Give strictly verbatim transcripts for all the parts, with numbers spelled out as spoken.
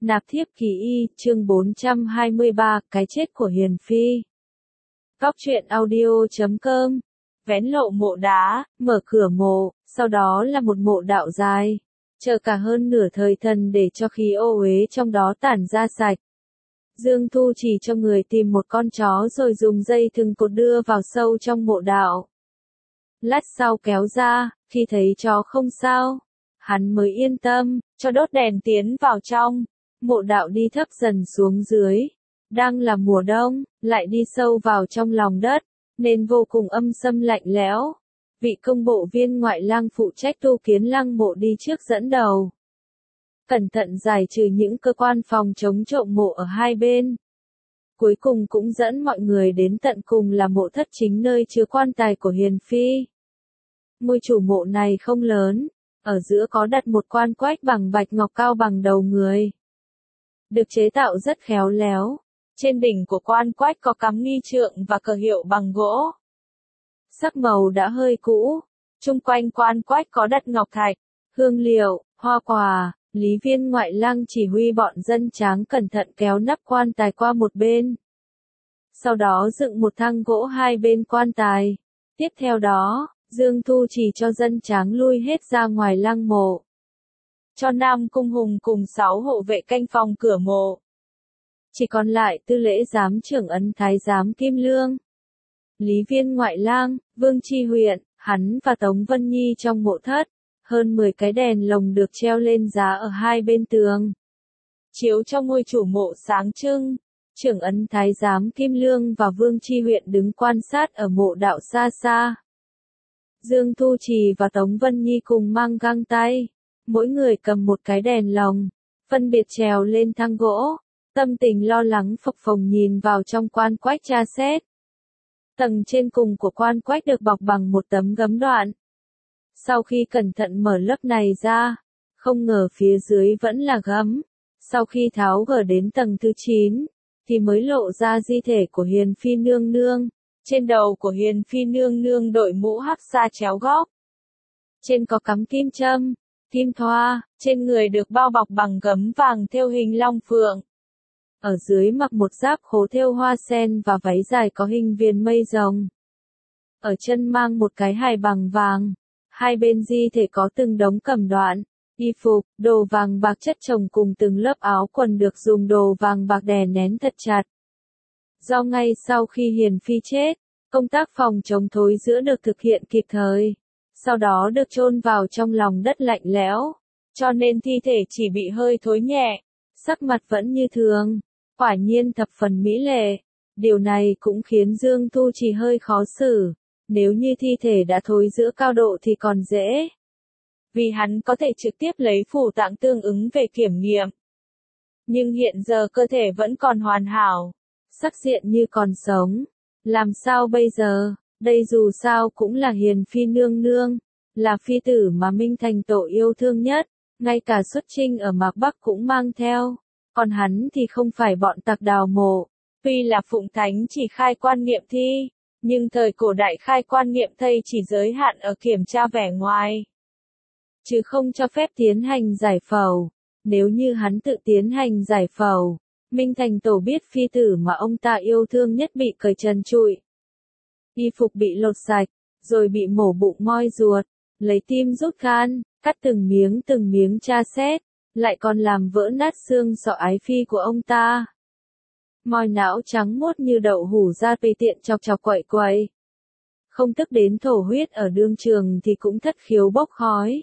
Nạp thiếp kỳ y, chương bốn trăm hai mươi ba, cái chết của Hiền Phi. Góc truyện audio chấm com. Vén lộ mộ đá, mở cửa mộ, sau đó là một mộ đạo dài. Chờ cả hơn nửa thời thần để cho khí ô uế trong đó tản ra sạch. Dương Thu chỉ cho người tìm một con chó rồi dùng dây thừng cột đưa vào sâu trong mộ đạo. Lát sau kéo ra, khi thấy chó không sao, hắn mới yên tâm, cho đốt đèn tiến vào trong. Mộ đạo đi thấp dần xuống dưới. Đang là mùa đông, lại đi sâu vào trong lòng đất, nên vô cùng âm sâm lạnh lẽo. Vị công bộ viên ngoại lang phụ trách tu kiến lăng mộ đi trước dẫn đầu. Cẩn thận giải trừ những cơ quan phòng chống trộm mộ ở hai bên. Cuối cùng cũng dẫn mọi người đến tận cùng là mộ thất chính nơi chứa quan tài của Hiền Phi. Ngôi chủ mộ này không lớn, ở giữa có đặt một quan quách bằng bạch ngọc cao bằng đầu người. Được chế tạo rất khéo léo. Trên đỉnh của quan quách có cắm nghi trượng và cờ hiệu bằng gỗ. Sắc màu đã hơi cũ. Chung quanh quan quách có đặt ngọc thạch, hương liệu, hoa quả. Lý viên ngoại lang chỉ huy bọn dân tráng cẩn thận kéo nắp quan tài qua một bên. Sau đó dựng một thang gỗ hai bên quan tài. Tiếp theo đó, Dương Thu chỉ cho dân tráng lui hết ra ngoài lăng mộ. Cho Nam Cung Hùng cùng sáu hộ vệ canh phòng cửa mộ. Chỉ còn lại tư lễ giám trưởng ấn thái giám Kim Lương, Lý viên ngoại lang, Vương Chi huyện, hắn và Tống Vân Nhi trong mộ thất. Hơn mười cái đèn lồng được treo lên giá ở hai bên tường. Chiếu trong ngôi chủ mộ sáng trưng, trưởng ấn thái giám Kim Lương và Vương Chi huyện đứng quan sát ở mộ đạo xa xa. Dương Thu Trì và Tống Vân Nhi cùng mang găng tay. Mỗi người cầm một cái đèn lồng, phân biệt trèo lên thang gỗ, tâm tình lo lắng phập phồng nhìn vào trong quan quách tra xét. Tầng trên cùng của quan quách được bọc bằng một tấm gấm đoạn. Sau khi cẩn thận mở lớp này ra, không ngờ phía dưới vẫn là gấm. Sau khi tháo gỡ đến tầng thứ chín, thì mới lộ ra di thể của Hiền Phi nương nương. Trên đầu của Hiền Phi nương nương đội mũ hắc sa chéo góc. Trên có cắm kim châm, kim thoa, trên người được bao bọc bằng gấm vàng thêu hình long phượng. Ở dưới mặc một giáp khố thêu hoa sen và váy dài có hình viền mây rồng. Ở chân mang một cái hài bằng vàng. Hai bên di thể có từng đống cẩm đoạn, y phục, đồ vàng bạc chất chồng cùng từng lớp áo quần được dùng đồ vàng bạc đè nén thật chặt. Do ngay sau khi Hiền Phi chết, công tác phòng chống thối rữa được thực hiện kịp thời. Sau đó được chôn vào trong lòng đất lạnh lẽo, cho nên thi thể chỉ bị hơi thối nhẹ, sắc mặt vẫn như thường, quả nhiên thập phần mỹ lệ. Điều này cũng khiến Dương Thu Trì hơi khó xử, nếu như thi thể đã thối rữa cao độ thì còn dễ. Vì hắn có thể trực tiếp lấy phủ tạng tương ứng về kiểm nghiệm. Nhưng hiện giờ cơ thể vẫn còn hoàn hảo, sắc diện như còn sống. Làm sao bây giờ? Đây dù sao cũng là Hiền Phi nương nương, là phi tử mà Minh Thành Tổ yêu thương nhất, ngay cả xuất chinh ở Mạc Bắc cũng mang theo, còn hắn thì không phải bọn tặc đào mộ. Tuy là Phụng Thánh chỉ khai quan nghiệm thi, nhưng thời cổ đại khai quan nghiệm thây chỉ giới hạn ở kiểm tra vẻ ngoài, chứ không cho phép tiến hành giải phẫu. Nếu như hắn tự tiến hành giải phẫu, Minh Thành Tổ biết phi tử mà ông ta yêu thương nhất bị cởi trần trụi. Y phục bị lột sạch, rồi bị mổ bụng moi ruột, lấy tim rút gan, cắt từng miếng từng miếng tra xét, lại còn làm vỡ nát xương sọ ái phi của ông ta. Moi não trắng muốt như đậu hủ ra tùy tiện chọc chọc quậy quậy. Không tức đến thổ huyết ở đương trường thì cũng thất khiếu bốc khói.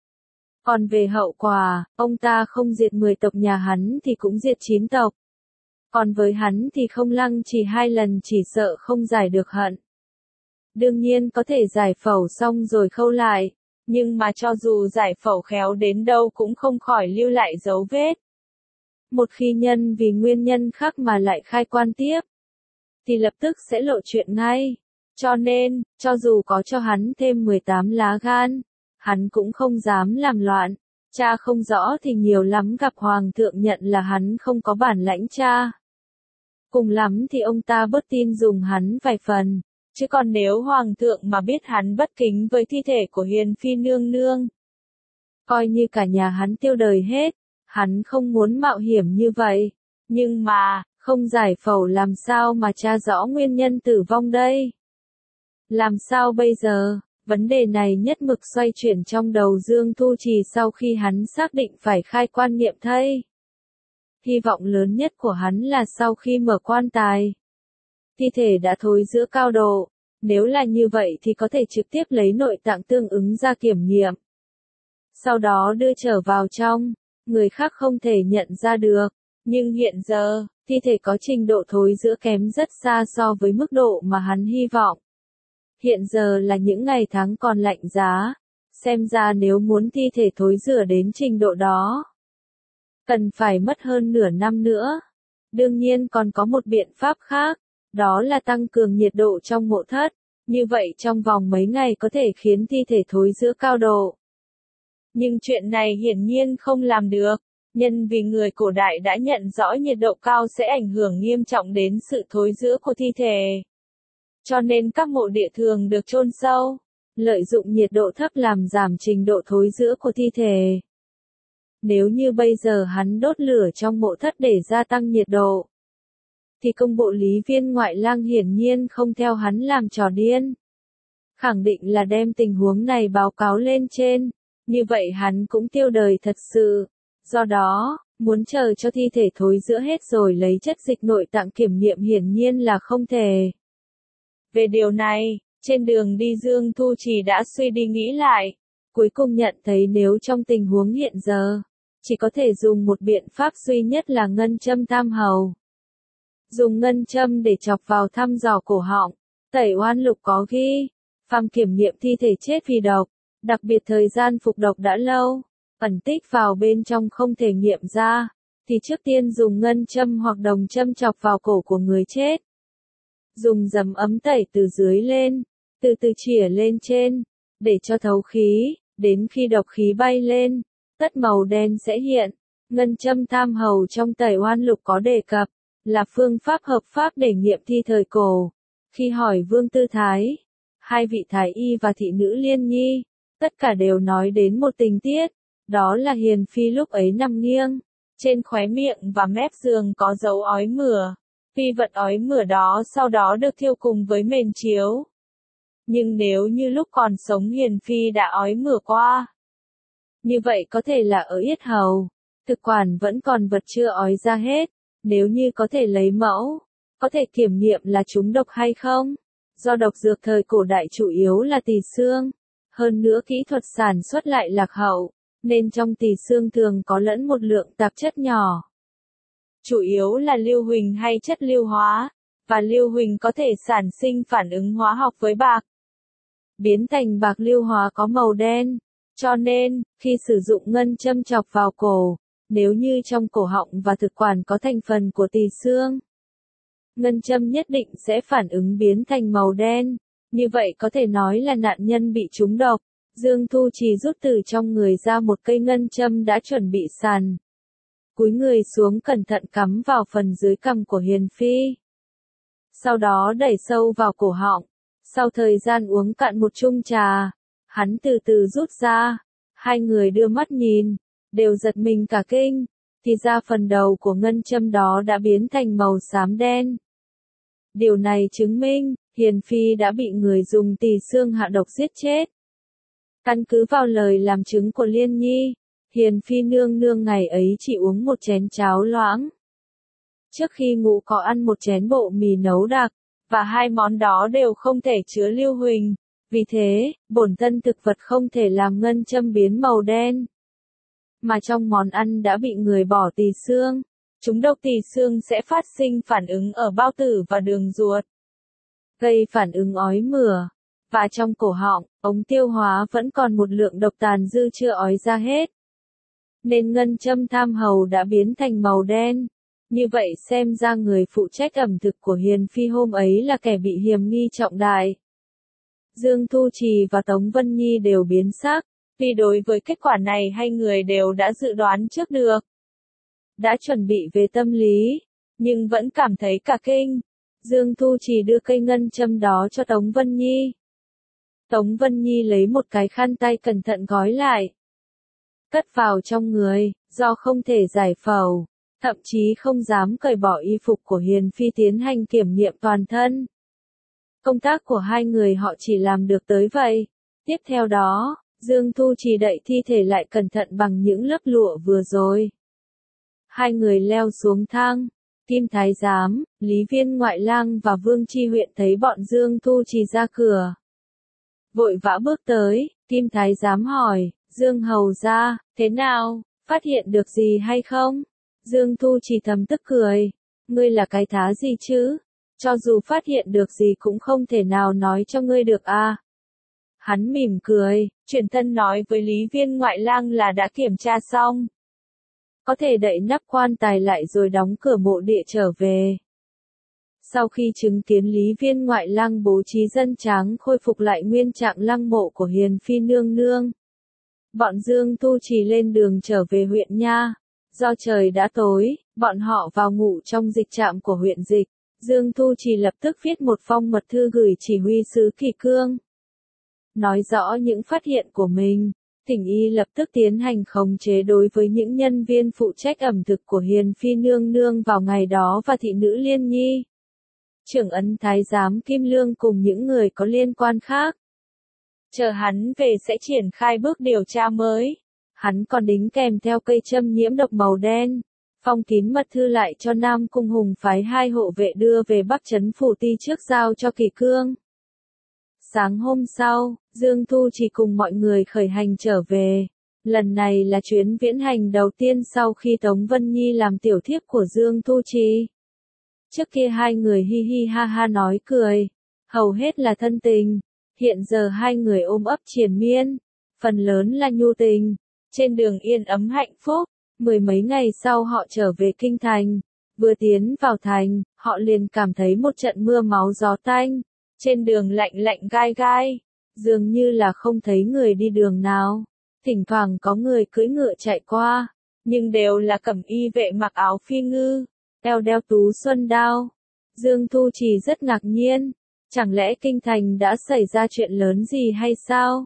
Còn về hậu quả, ông ta không diệt mười tộc nhà hắn thì cũng diệt chín tộc. Còn với hắn thì không lăng chỉ hai lần chỉ sợ không giải được hận. Đương nhiên có thể giải phẫu xong rồi khâu lại, nhưng mà cho dù giải phẫu khéo đến đâu cũng không khỏi lưu lại dấu vết. Một khi nhân vì nguyên nhân khác mà lại khai quan tiếp, thì lập tức sẽ lộ chuyện ngay. Cho nên, cho dù có cho hắn thêm mười tám lá gan, hắn cũng không dám làm loạn. Cha không rõ thì nhiều lắm gặp hoàng thượng nhận là hắn không có bản lãnh cha. Cùng lắm thì ông ta bớt tin dùng hắn vài phần. Chứ còn nếu hoàng thượng mà biết hắn bất kính với thi thể của Hiền Phi nương nương, coi như cả nhà hắn tiêu đời hết, Hắn không muốn mạo hiểm như vậy. Nhưng mà, không giải phẫu làm sao mà tra rõ nguyên nhân tử vong đây? Làm sao bây giờ? Vấn đề này nhất mực xoay chuyển trong đầu Dương Thu Trì sau khi hắn xác định phải khai quan nghiệm thây. Hy vọng lớn nhất của hắn là sau khi mở quan tài, thi thể đã thối rữa cao độ. Nếu là như vậy thì có thể trực tiếp lấy nội tạng tương ứng ra kiểm nghiệm. Sau đó đưa trở vào trong, người khác không thể nhận ra được. Nhưng hiện giờ, thi thể có trình độ thối rữa kém rất xa so với mức độ mà hắn hy vọng. Hiện giờ là những ngày tháng còn lạnh giá. Xem ra nếu muốn thi thể thối rữa đến trình độ đó, cần phải mất hơn nửa năm nữa. Đương nhiên còn có một biện pháp khác, đó là tăng cường nhiệt độ trong mộ thất. Như vậy trong vòng mấy ngày có thể khiến thi thể thối rữa cao độ. Nhưng chuyện này hiển nhiên không làm được, nhân vì người cổ đại đã nhận rõ nhiệt độ cao sẽ ảnh hưởng nghiêm trọng đến sự thối rữa của thi thể. Cho nên các mộ địa thường được chôn sâu, lợi dụng nhiệt độ thấp làm giảm trình độ thối rữa của thi thể. Nếu như bây giờ hắn đốt lửa trong mộ thất để gia tăng nhiệt độ, thì công bộ lý viên ngoại lang hiển nhiên không theo hắn làm trò điên. Khẳng định là đem tình huống này báo cáo lên trên, như vậy hắn cũng tiêu đời thật sự. Do đó, muốn chờ cho thi thể thối rữa hết rồi lấy chất dịch nội tạng kiểm nghiệm hiển nhiên là không thể. Về điều này, trên đường đi Dương Thu Trì đã suy đi nghĩ lại, cuối cùng nhận thấy nếu trong tình huống hiện giờ, chỉ có thể dùng một biện pháp duy nhất là ngân châm tam hầu. Dùng ngân châm để chọc vào thăm dò cổ họng. Tẩy oan lục có ghi, phàm kiểm nghiệm thi thể chết vì độc, đặc biệt thời gian phục độc đã lâu, ẩn tích vào bên trong không thể nghiệm ra, thì trước tiên dùng ngân châm hoặc đồng châm chọc vào cổ của người chết. Dùng giấm ấm tẩy từ dưới lên, từ từ chỉa lên trên, để cho thấu khí, đến khi độc khí bay lên, tất màu đen sẽ hiện. Ngân châm tam hầu trong tẩy oan lục có đề cập, là phương pháp hợp pháp để nghiệm thi thời cổ. Khi hỏi Vương Tư Thái, hai vị thái y và thị nữ Liên Nhi, tất cả đều nói đến một tình tiết, đó là Hiền Phi lúc ấy nằm nghiêng, trên khóe miệng và mép giường có dấu ói mửa. Phi vật ói mửa đó sau đó được thiêu cùng với mền chiếu. Nhưng nếu như lúc còn sống Hiền Phi đã ói mửa qua, như vậy có thể là ở yết hầu, thực quản vẫn còn vật chưa ói ra hết. Nếu như có thể lấy mẫu, có thể kiểm nghiệm là trúng độc hay không. Do độc dược thời cổ đại chủ yếu là tỳ xương, hơn nữa kỹ thuật sản xuất lại lạc hậu, nên trong tỳ xương thường có lẫn một lượng tạp chất nhỏ. Chủ yếu là lưu huỳnh hay chất lưu hóa, và lưu huỳnh có thể sản sinh phản ứng hóa học với bạc, biến thành bạc lưu hóa có màu đen. Cho nên, khi sử dụng ngân châm chọc vào cổ, nếu như trong cổ họng và thực quản có thành phần của tỳ xương, ngân châm nhất định sẽ phản ứng biến thành màu đen. Như vậy có thể nói là nạn nhân bị trúng độc. Dương Thu Trì rút từ trong người ra một cây ngân châm đã chuẩn bị sẵn. Cúi người xuống cẩn thận cắm vào phần dưới cằm của Hiền Phi. Sau đó đẩy sâu vào cổ họng. Sau thời gian uống cạn một chung trà, hắn từ từ rút ra. Hai người đưa mắt nhìn, đều giật mình cả kinh, thì ra phần đầu của ngân châm đó đã biến thành màu xám đen. Điều này chứng minh, Hiền Phi đã bị người dùng tỳ xương hạ độc giết chết. Căn cứ vào lời làm chứng của Liên Nhi, Hiền Phi nương nương ngày ấy chỉ uống một chén cháo loãng. Trước khi ngủ có ăn một chén bộ mì nấu đặc, và hai món đó đều không thể chứa lưu huỳnh. Vì thế, bổn thân thực vật không thể làm ngân châm biến màu đen. Mà trong món ăn đã bị người bỏ tỳ xương. Chúng độc tỳ xương sẽ phát sinh phản ứng ở bao tử và đường ruột, gây phản ứng ói mửa. Và trong cổ họng, ống tiêu hóa vẫn còn một lượng độc tàn dư chưa ói ra hết. Nên ngân châm tham hầu đã biến thành màu đen. Như vậy xem ra người phụ trách ẩm thực của Hiền Phi hôm ấy là kẻ bị hiềm nghi trọng đại. Dương Thu Trì và Tống Vân Nhi đều biến sắc, vì đối với kết quả này hai người đều đã dự đoán trước được. Đã chuẩn bị về tâm lý, nhưng vẫn cảm thấy cả kinh. Dương Thu Trì đưa cây ngân châm đó cho Tống Vân Nhi. Tống Vân Nhi lấy một cái khăn tay cẩn thận gói lại, cất vào trong người. do không thể giải phẫu, thậm chí không dám cởi bỏ y phục của Hiền Phi tiến hành kiểm nghiệm toàn thân. Công tác của hai người họ chỉ làm được tới vậy. Tiếp theo đó, Dương Thu Trì đậy thi thể lại cẩn thận bằng những lớp lụa vừa rồi. Hai người leo xuống thang. Kim Thái Giám, Lý Viên Ngoại Lang và Vương Chi Huyện thấy bọn Dương Thu Trì ra cửa. Vội vã bước tới, Kim Thái Giám hỏi, Dương Hầu gia, thế nào, phát hiện được gì hay không? Dương Thu Trì thầm tức cười, ngươi là cái thá gì chứ? Cho dù phát hiện được gì cũng không thể nào nói cho ngươi được à? Hắn mỉm cười, truyền thân nói với Lý Viên Ngoại Lang là đã kiểm tra xong. Có thể đậy nắp quan tài lại rồi đóng cửa mộ địa trở về. Sau khi chứng kiến Lý Viên Ngoại Lang bố trí dân tráng khôi phục lại nguyên trạng lăng mộ của Hiền Phi nương nương, bọn Dương Thu Trì lên đường trở về huyện Nha. Do trời đã tối, bọn họ vào ngủ trong dịch trạm của huyện dịch. Dương Thu Trì lập tức viết một phong mật thư gửi chỉ huy sứ Kỳ Cương, nói rõ những phát hiện của mình. Thỉnh y lập tức tiến hành khống chế đối với những nhân viên phụ trách ẩm thực của Hiền Phi nương nương vào ngày đó và thị nữ Liên Nhi, trưởng ấn thái giám Kim Lương cùng những người có liên quan khác. Chờ hắn về sẽ triển khai bước điều tra mới. Hắn còn đính kèm theo cây châm nhiễm độc màu đen. Phong kín mật thư lại cho Nam Cung Hùng phái hai hộ vệ đưa về Bắc Trấn Phủ Ti trước giao cho Kỳ Cương. Sáng hôm sau, Dương Thu Trì cùng mọi người khởi hành trở về. Lần này là chuyến viễn hành đầu tiên sau khi Tống Vân Nhi làm tiểu thiếp của Dương Thu Trì. Trước kia hai người hi hi ha ha nói cười, hầu hết là thân tình. Hiện giờ hai người ôm ấp triền miên, phần lớn là nhu tình. Trên đường yên ấm hạnh phúc, mười mấy ngày sau họ trở về kinh thành. Vừa tiến vào thành, họ liền cảm thấy một trận mưa máu gió tanh. Trên đường lạnh lạnh gai gai, dường như là không thấy người đi đường nào. Thỉnh thoảng có người cưỡi ngựa chạy qua, nhưng đều là cẩm y vệ mặc áo phi ngư, eo đeo tú xuân đao. Dương Thu Trì rất ngạc nhiên, chẳng lẽ kinh thành đã xảy ra chuyện lớn gì hay sao?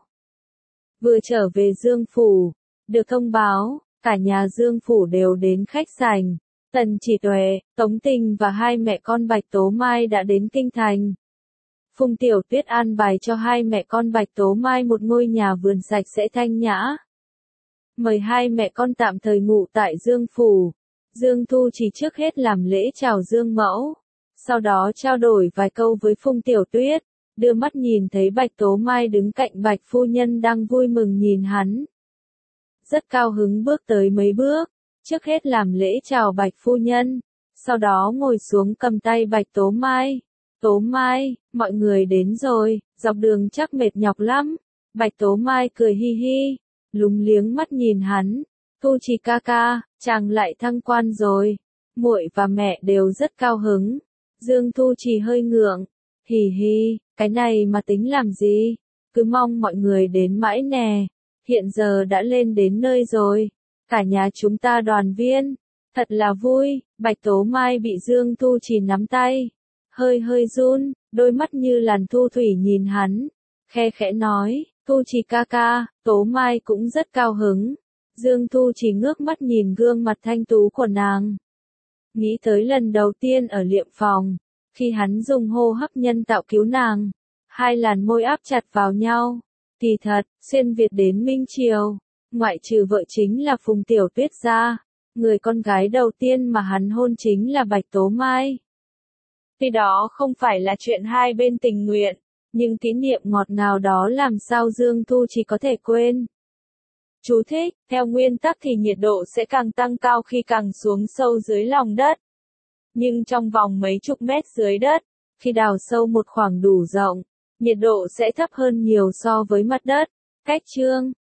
Vừa trở về Dương Phủ, được thông báo, cả nhà Dương Phủ đều đến khách sảnh. Tần Chỉ Tuệ, Tống Tình và hai mẹ con Bạch Tố Mai đã đến kinh thành. Phùng Tiểu Tuyết an bài cho hai mẹ con Bạch Tố Mai một ngôi nhà vườn sạch sẽ thanh nhã. Mời hai mẹ con tạm thời ngủ tại Dương Phủ. Dương Thu Trì trước hết làm lễ chào Dương Mẫu. Sau đó trao đổi vài câu với Phùng Tiểu Tuyết. Đưa mắt nhìn thấy Bạch Tố Mai đứng cạnh Bạch Phu Nhân đang vui mừng nhìn hắn. Rất cao hứng bước tới mấy bước. Trước hết làm lễ chào Bạch Phu Nhân. Sau đó ngồi xuống cầm tay Bạch Tố Mai. Tố Mai, mọi người đến rồi, dọc đường chắc mệt nhọc lắm. Bạch Tố Mai cười hi hi, lúng liếng mắt nhìn hắn. Thu Trì ca ca, chàng lại thăng quan rồi. Muội và mẹ đều rất cao hứng. Dương Thu Trì hơi ngượng. Hì hi, cái này mà tính làm gì? Cứ mong mọi người đến mãi nè. Hiện giờ đã lên đến nơi rồi. Cả nhà chúng ta đoàn viên. Thật là vui. Bạch Tố Mai bị Dương Thu Trì nắm tay. Hơi hơi run, đôi mắt như làn thu thủy nhìn hắn. Khe khẽ nói, Thu Trì ca ca, Tố Mai cũng rất cao hứng. Dương Thu Trì ngước mắt nhìn gương mặt thanh tú của nàng. Nghĩ tới lần đầu tiên ở liệm phòng, khi hắn dùng hô hấp nhân tạo cứu nàng. Hai làn môi áp chặt vào nhau. Kỳ thật, xuyên Việt đến Minh Triều, ngoại trừ vợ chính là Phùng Tiểu Tuyết ra. Người con gái đầu tiên mà hắn hôn chính là Bạch Tố Mai. Tuy đó không phải là chuyện hai bên tình nguyện, nhưng kỷ niệm ngọt ngào đó làm sao Dương Thu Trì có thể quên. Chú thích, theo nguyên tắc thì nhiệt độ sẽ càng tăng cao khi càng xuống sâu dưới lòng đất. Nhưng trong vòng mấy chục mét dưới đất, khi đào sâu một khoảng đủ rộng, nhiệt độ sẽ thấp hơn nhiều so với mặt đất. Cách chương